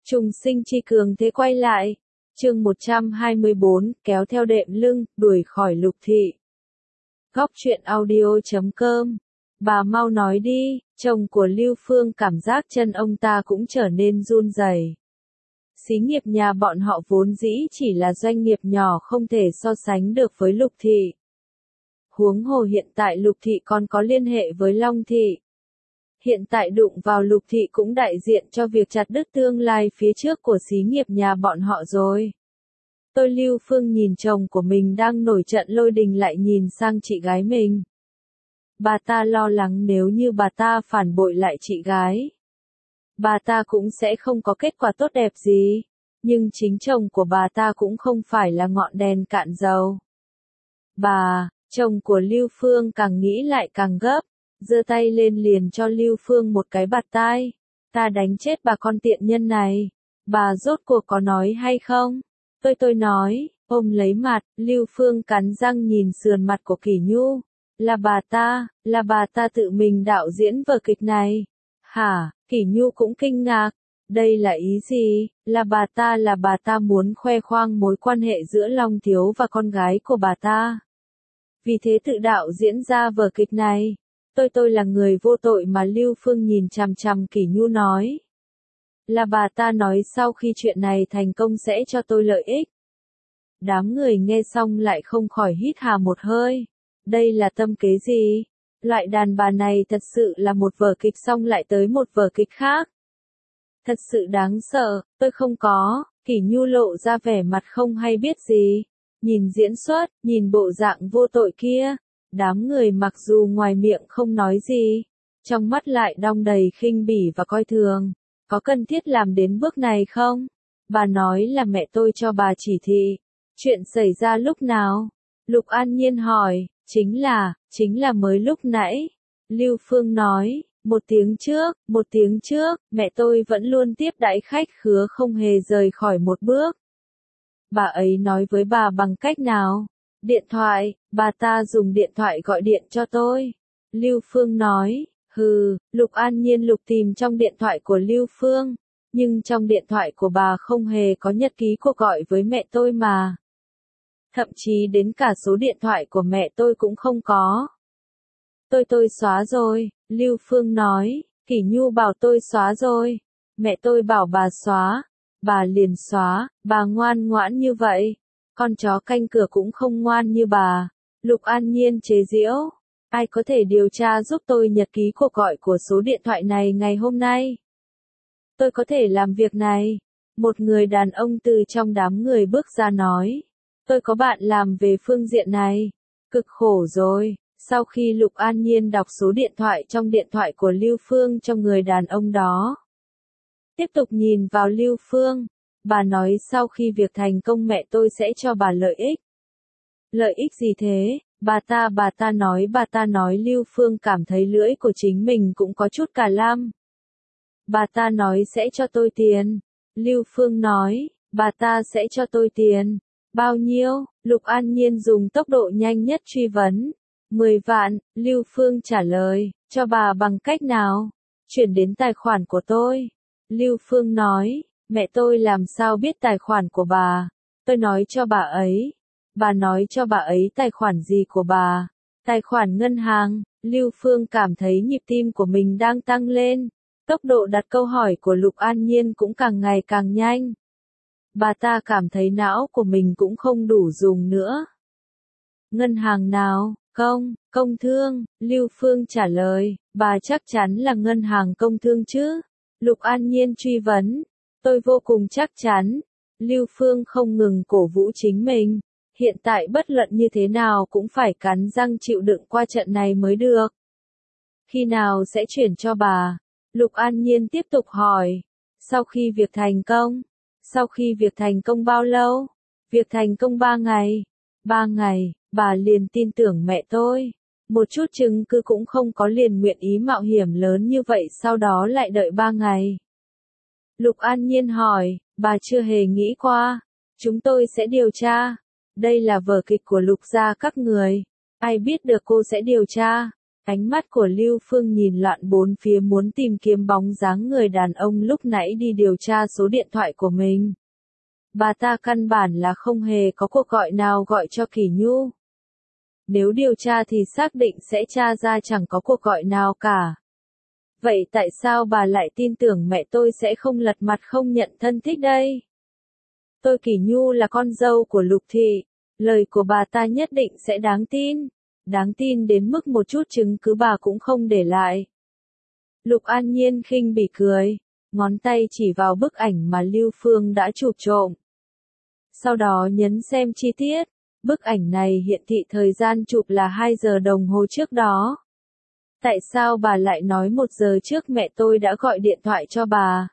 Trùng sinh chi cường thế quay lại. Chương 124, kéo theo đệm lưng, đuổi khỏi Lục thị. Góc truyện audio.com. Bà mau nói đi, chồng của Lưu Phương cảm giác chân ông ta cũng trở nên run rẩy. Xí nghiệp nhà bọn họ vốn dĩ chỉ là doanh nghiệp nhỏ không thể so sánh được với Lục thị. Huống hồ hiện tại Lục thị còn có liên hệ với Long thị. Hiện tại đụng vào Lục thị cũng đại diện cho việc chặt đứt tương lai phía trước của xí nghiệp nhà bọn họ rồi. Tôi Lưu Phương nhìn chồng của mình đang nổi trận lôi đình lại nhìn sang chị gái mình. Bà ta lo lắng nếu như bà ta phản bội lại chị gái, bà ta cũng sẽ không có kết quả tốt đẹp gì. Nhưng chính chồng của bà ta cũng không phải là ngọn đèn cạn dầu. Chồng của Lưu Phương càng nghĩ lại càng gấp, giơ tay lên liền cho Lưu Phương một cái bạt tai. Ta đánh chết bà con tiện nhân này. Bà rốt cuộc có nói hay không? Tôi nói, ôm lấy mặt, Lưu Phương cắn răng nhìn sườn mặt của Kỷ Nhu. Là bà ta tự mình đạo diễn vở kịch này. Hả? Kỷ Nhu cũng kinh ngạc. Đây là ý gì? Là bà ta muốn khoe khoang mối quan hệ giữa Long Thiếu và con gái của bà ta. Vì thế tự đạo diễn ra vở kịch này. Tôi là người vô tội mà. Lưu Phương nhìn chằm chằm Kỷ Nhu nói. Là bà ta nói sau khi chuyện này thành công sẽ cho tôi lợi ích. Đám người nghe xong lại không khỏi hít hà một hơi. Đây là tâm kế gì? Loại đàn bà này thật sự là một vở kịch xong lại tới một vở kịch khác. Thật sự đáng sợ, tôi không có. Kỷ Nhu lộ ra vẻ mặt không hay biết gì. Nhìn diễn xuất, nhìn bộ dạng vô tội kia. Đám người mặc dù ngoài miệng không nói gì, trong mắt lại đong đầy khinh bỉ và coi thường. Có cần thiết làm đến bước này không? Bà nói là mẹ tôi cho bà chỉ thị. Chuyện xảy ra lúc nào? Lục An Nhiên hỏi. Chính là mới lúc nãy. Lưu Phương nói, một tiếng trước, mẹ tôi vẫn luôn tiếp đãi khách khứa không hề rời khỏi một bước. Bà ấy nói với bà bằng cách nào? Điện thoại, bà ta dùng điện thoại gọi điện cho tôi. Lưu Phương nói, Lục An Nhiên lục tìm trong điện thoại của Lưu Phương. Nhưng trong điện thoại của bà không hề có nhật ký cuộc gọi với mẹ tôi mà. Thậm chí đến cả số điện thoại của mẹ tôi cũng không có. Tôi xóa rồi, Lưu Phương nói. Kỷ Nhu bảo tôi xóa rồi. Mẹ tôi bảo bà xóa. Bà liền xóa, bà ngoan ngoãn như vậy. Con chó canh cửa cũng không ngoan như bà. Lục An Nhiên chế giễu. Ai có thể điều tra giúp tôi nhật ký cuộc gọi của số điện thoại này ngày hôm nay? Tôi có thể làm việc này. Một người đàn ông từ trong đám người bước ra nói. Tôi có bạn làm về phương diện này. Cực khổ rồi. Sau khi Lục An Nhiên đọc số điện thoại trong điện thoại của Lưu Phương cho người đàn ông đó. Tiếp tục nhìn vào Lưu Phương. Bà nói sau khi việc thành công mẹ tôi sẽ cho bà lợi ích. Lợi ích gì thế? Bà ta nói Lưu Phương cảm thấy lưỡi của chính mình cũng có chút cả lam. Bà ta nói sẽ cho tôi tiền. Lưu Phương nói, bà ta sẽ cho tôi tiền. Bao nhiêu? Lục An Nhiên dùng tốc độ nhanh nhất truy vấn. 10 vạn, Lưu Phương trả lời, cho bà bằng cách nào? Chuyển đến tài khoản của tôi. Lưu Phương nói, mẹ tôi làm sao biết tài khoản của bà? Tôi nói cho bà ấy. Bà nói cho bà ấy tài khoản gì của bà? Tài khoản ngân hàng. Lưu Phương cảm thấy nhịp tim của mình đang tăng lên. Tốc độ đặt câu hỏi của Lục An Nhiên cũng càng ngày càng nhanh. Bà ta cảm thấy não của mình cũng không đủ dùng nữa. Ngân hàng nào? Công thương. Lưu Phương trả lời, bà chắc chắn là ngân hàng công thương chứ? Lục An Nhiên truy vấn. Tôi vô cùng chắc chắn. Lưu Phương không ngừng cổ vũ chính mình. Hiện tại bất luận như thế nào cũng phải cắn răng chịu đựng qua trận này mới được. Khi nào sẽ chuyển cho bà? Lục An Nhiên tiếp tục hỏi. Sau khi việc thành công? Sau khi việc thành công bao lâu? Việc thành công 3 ngày. 3 ngày, bà liền tin tưởng mẹ tôi. Một chút chứng cứ cũng không có liền nguyện ý mạo hiểm lớn như vậy sau đó lại đợi 3 ngày. Lục An Nhiên hỏi, bà chưa hề nghĩ qua. Chúng tôi sẽ điều tra. Đây là vở kịch của Lục gia các người. Ai biết được cô sẽ điều tra. Ánh mắt của Lưu Phương nhìn loạn bốn phía muốn tìm kiếm bóng dáng người đàn ông lúc nãy đi điều tra số điện thoại của mình. Bà ta căn bản là không hề có cuộc gọi nào gọi cho Kỷ Nhu. Nếu điều tra thì xác định sẽ tra ra chẳng có cuộc gọi nào cả. Vậy tại sao bà lại tin tưởng mẹ tôi sẽ không lật mặt không nhận thân thích đây? Tôi Kỷ Nhu là con dâu của Lục Thị, lời của bà ta nhất định sẽ đáng tin đến mức một chút chứng cứ bà cũng không để lại. Lục An Nhiên khinh bỉ cười, ngón tay chỉ vào bức ảnh mà Lưu Phương đã chụp trộm. Sau đó nhấn xem chi tiết, bức ảnh này hiện thị thời gian chụp là 2 giờ đồng hồ trước đó. Tại sao bà lại nói 1 giờ trước mẹ tôi đã gọi điện thoại cho bà?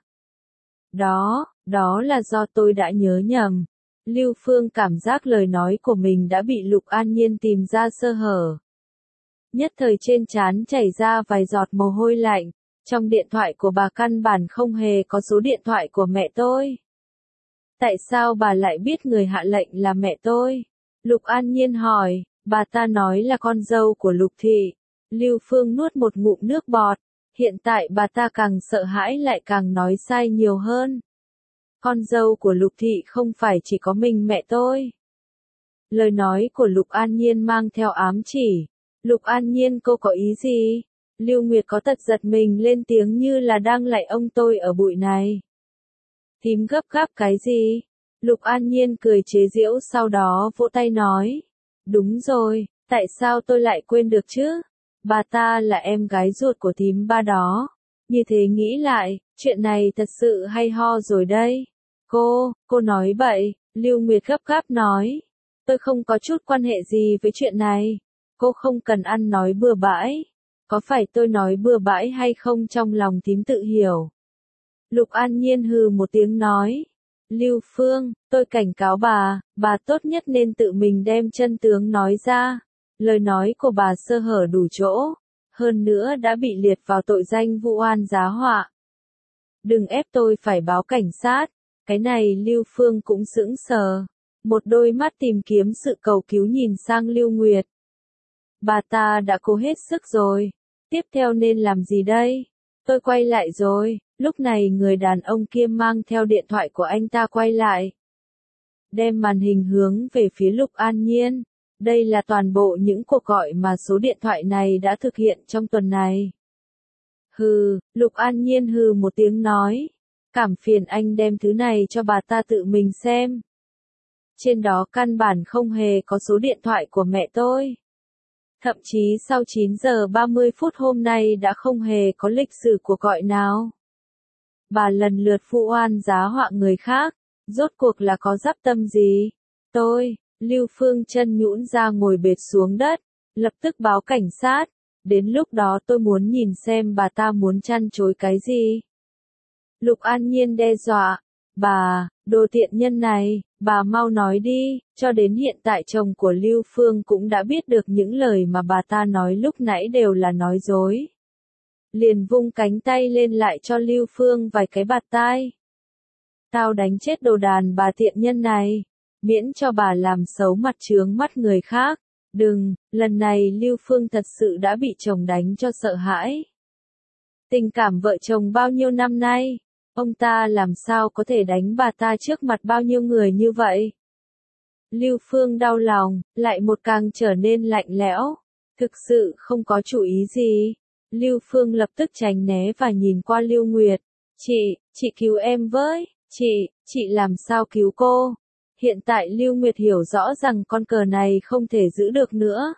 Đó là do tôi đã nhớ nhầm. Lưu Phương cảm giác lời nói của mình đã bị Lục An Nhiên tìm ra sơ hở. Nhất thời trên trán chảy ra vài giọt mồ hôi lạnh, trong điện thoại của bà căn bản không hề có số điện thoại của mẹ tôi. Tại sao bà lại biết người hạ lệnh là mẹ tôi? Lục An Nhiên hỏi, bà ta nói là con dâu của Lục Thị. Lưu Phương nuốt một ngụm nước bọt, hiện tại bà ta càng sợ hãi lại càng nói sai nhiều hơn. Con dâu của Lục Thị không phải chỉ có mình mẹ tôi. Lời nói của Lục An Nhiên mang theo ám chỉ. Lục An Nhiên cô có ý gì? Lưu Nguyệt có tật giật mình lên tiếng như là đang lạy ông tôi ở bụi này. Thím gấp gáp cái gì? Lục An Nhiên cười chế giễu sau đó vỗ tay nói. Đúng rồi, tại sao tôi lại quên được chứ? Bà ta là em gái ruột của thím ba đó. Như thế nghĩ lại, chuyện này thật sự hay ho rồi đây. Cô nói bậy, Lưu Nguyệt gấp gáp nói. Tôi không có chút quan hệ gì với chuyện này. Cô không cần ăn nói bừa bãi. Có phải tôi nói bừa bãi hay không trong lòng thím tự hiểu. Lục An Nhiên hừ một tiếng nói. Lưu Phương, tôi cảnh cáo bà tốt nhất nên tự mình đem chân tướng nói ra. Lời nói của bà sơ hở đủ chỗ, hơn nữa đã bị liệt vào tội danh vu oan giá họa. Đừng ép tôi phải báo cảnh sát. Cái này Lưu Phương cũng sững sờ, một đôi mắt tìm kiếm sự cầu cứu nhìn sang Lưu Nguyệt. Bà ta đã cố hết sức rồi, tiếp theo nên làm gì đây? Tôi quay lại rồi, lúc này người đàn ông kia mang theo điện thoại của anh ta quay lại. Đem màn hình hướng về phía Lục An Nhiên. Đây là toàn bộ những cuộc gọi mà số điện thoại này đã thực hiện trong tuần này. Hừ, Lục An Nhiên hừ một tiếng nói. Cảm phiền anh đem thứ này cho bà ta tự mình xem. Trên đó căn bản không hề có số điện thoại của mẹ tôi. Thậm chí sau 9 giờ 30 phút hôm nay đã không hề có lịch sử cuộc gọi nào. Bà lần lượt vu oan giá họa người khác, rốt cuộc là có dắp tâm gì? Lưu Phương chân nhũn ra ngồi bệt xuống đất, lập tức báo cảnh sát. Đến lúc đó tôi muốn nhìn xem bà ta muốn chăn chối cái gì. Lục An Nhiên đe dọa, bà, đồ tiện nhân này, bà mau nói đi, cho đến hiện tại chồng của Lưu Phương cũng đã biết được những lời mà bà ta nói lúc nãy đều là nói dối. Liền vung cánh tay lên lại cho Lưu Phương vài cái bạt tai. Tao đánh chết đồ đàn bà tiện nhân này, miễn cho bà làm xấu mặt chướng mắt người khác. Đừng, lần này Lưu Phương thật sự đã bị chồng đánh cho sợ hãi. Tình cảm vợ chồng bao nhiêu năm nay, ông ta làm sao có thể đánh bà ta trước mặt bao nhiêu người như vậy? Lưu Phương đau lòng, lại một càng trở nên lạnh lẽo. Thực sự không có chủ ý gì. Lưu Phương lập tức tránh né và nhìn qua Lưu Nguyệt. Chị cứu em với, chị làm sao cứu cô? Hiện tại Lưu Nguyệt hiểu rõ rằng con cờ này không thể giữ được nữa.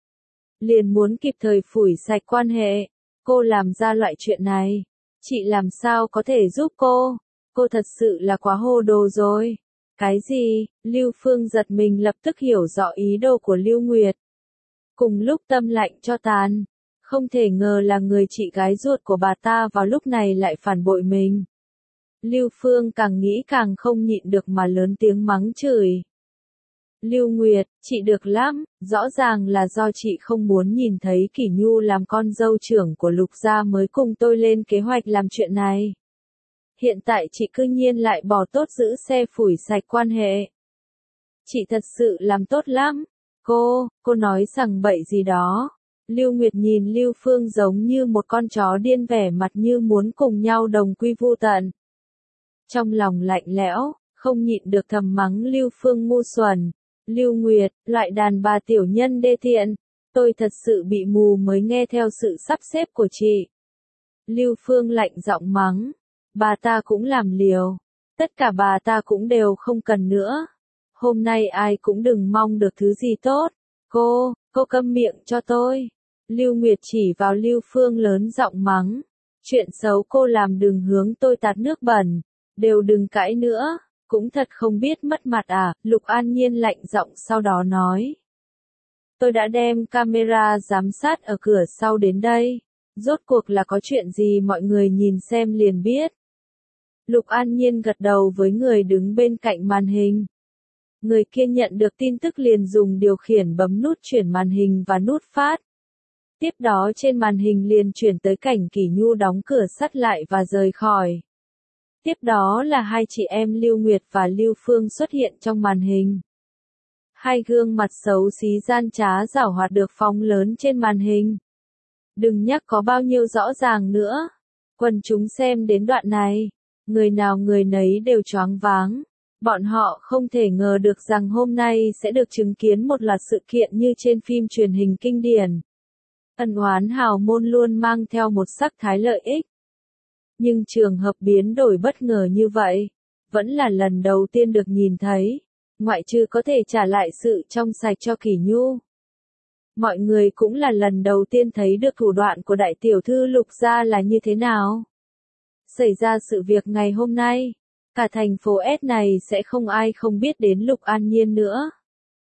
Liền muốn kịp thời phủi sạch quan hệ. Cô làm ra loại chuyện này. Chị làm sao có thể giúp cô? Cô thật sự là quá hồ đồ rồi. Cái gì? Lưu Phương giật mình lập tức hiểu rõ ý đồ của Lưu Nguyệt. Cùng lúc tâm lạnh cho tàn. Không thể ngờ là người chị gái ruột của bà ta vào lúc này lại phản bội mình. Lưu Phương càng nghĩ càng không nhịn được mà lớn tiếng mắng chửi. Lưu Nguyệt, chị được lắm, rõ ràng là do chị không muốn nhìn thấy Kỷ Nhu làm con dâu trưởng của Lục gia mới cùng tôi lên kế hoạch làm chuyện này. Hiện tại chị cư nhiên lại bỏ tốt giữ xe phủi sạch quan hệ. Chị thật sự làm tốt lắm. Cô nói sằng bậy gì đó. Lưu Nguyệt nhìn Lưu Phương giống như một con chó điên, vẻ mặt như muốn cùng nhau đồng quy vu tận. Trong lòng lạnh lẽo, không nhịn được thầm mắng Lưu Phương ngu xuẩn. Lưu Nguyệt, loại đàn bà tiểu nhân đê tiện, tôi thật sự bị mù mới nghe theo sự sắp xếp của chị. Lưu Phương lạnh giọng mắng, bà ta cũng làm liều, tất cả bà ta cũng đều không cần nữa. Hôm nay ai cũng đừng mong được thứ gì tốt. Cô câm miệng cho tôi. Lưu Nguyệt chỉ vào Lưu Phương lớn giọng mắng, chuyện xấu cô làm đừng hướng tôi tạt nước bẩn, đều đừng cãi nữa. Cũng thật không biết mất mặt à, Lục An Nhiên lạnh giọng sau đó nói. Tôi đã đem camera giám sát ở cửa sau đến đây. Rốt cuộc là có chuyện gì mọi người nhìn xem liền biết. Lục An Nhiên gật đầu với người đứng bên cạnh màn hình. Người kia nhận được tin tức liền dùng điều khiển bấm nút chuyển màn hình và nút phát. Tiếp đó trên màn hình liền chuyển tới cảnh Kỷ Nhu đóng cửa sắt lại và rời khỏi. Tiếp đó là hai chị em Lưu Nguyệt và Lưu Phương xuất hiện trong màn hình. Hai gương mặt xấu xí gian trá giảo hoạt được phóng lớn trên màn hình. Đừng nhắc có bao nhiêu rõ ràng nữa. Quần chúng xem đến đoạn này, người nào người nấy đều choáng váng. Bọn họ không thể ngờ được rằng hôm nay sẽ được chứng kiến một loạt sự kiện như trên phim truyền hình kinh điển. Ân oán hào môn luôn mang theo một sắc thái lợi ích. Nhưng trường hợp biến đổi bất ngờ như vậy, vẫn là lần đầu tiên được nhìn thấy, ngoại trừ có thể trả lại sự trong sạch cho Kỷ Nhu. Mọi người cũng là lần đầu tiên thấy được thủ đoạn của đại tiểu thư Lục gia là như thế nào. Xảy ra sự việc ngày hôm nay, cả thành phố S này sẽ không ai không biết đến Lục An Nhiên nữa.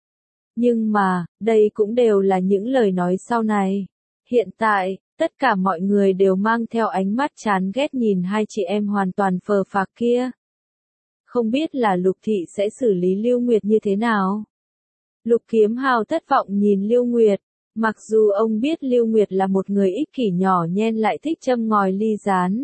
Nhưng mà, đây cũng đều là những lời nói sau này. Hiện tại, tất cả mọi người đều mang theo ánh mắt chán ghét nhìn hai chị em hoàn toàn phờ phạc kia. Không biết là Lục Thị sẽ xử lý Lưu Nguyệt như thế nào? Lục Kiếm Hào thất vọng nhìn Lưu Nguyệt, mặc dù ông biết Lưu Nguyệt là một người ích kỷ nhỏ nhen lại thích châm ngòi ly gián.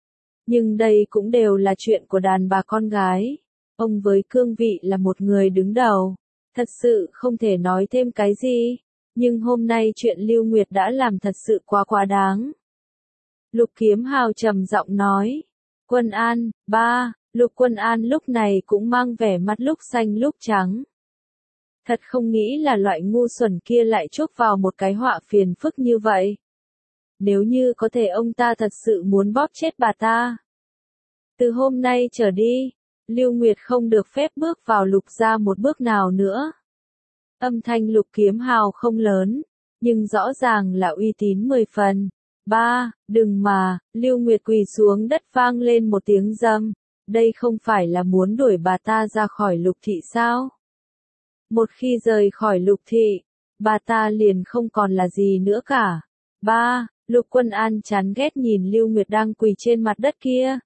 Nhưng đây cũng đều là chuyện của đàn bà con gái. Ông với cương vị là một người đứng đầu, thật sự không thể nói thêm cái gì. Nhưng hôm nay chuyện Lưu Nguyệt đã làm thật sự quá đáng. Lục Kiếm Hào trầm giọng nói. Quân An, ba, Lục Quân An lúc này cũng mang vẻ mặt lúc xanh lúc trắng. Thật không nghĩ là loại ngu xuẩn kia lại chuốc vào một cái họa phiền phức như vậy. Nếu như có thể ông ta thật sự muốn bóp chết bà ta. Từ hôm nay trở đi, Lưu Nguyệt không được phép bước vào Lục gia một bước nào nữa. Âm thanh Lục Kiếm Hào không lớn, nhưng rõ ràng là uy tín 10 phần. Ba, đừng mà, Lưu Nguyệt quỳ xuống đất vang lên một tiếng rầm. Đây không phải là muốn đuổi bà ta ra khỏi Lục Thị sao? Một khi rời khỏi Lục Thị, bà ta liền không còn là gì nữa cả. Ba, Lục Quân An chán ghét nhìn Lưu Nguyệt đang quỳ trên mặt đất kia.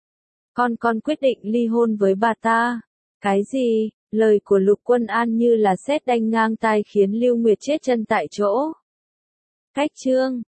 Con quyết định ly hôn với bà ta. Cái gì? Lời của Lục Quân An như là sét đanh ngang tai khiến Lưu Nguyệt chết chân tại chỗ. Cách chương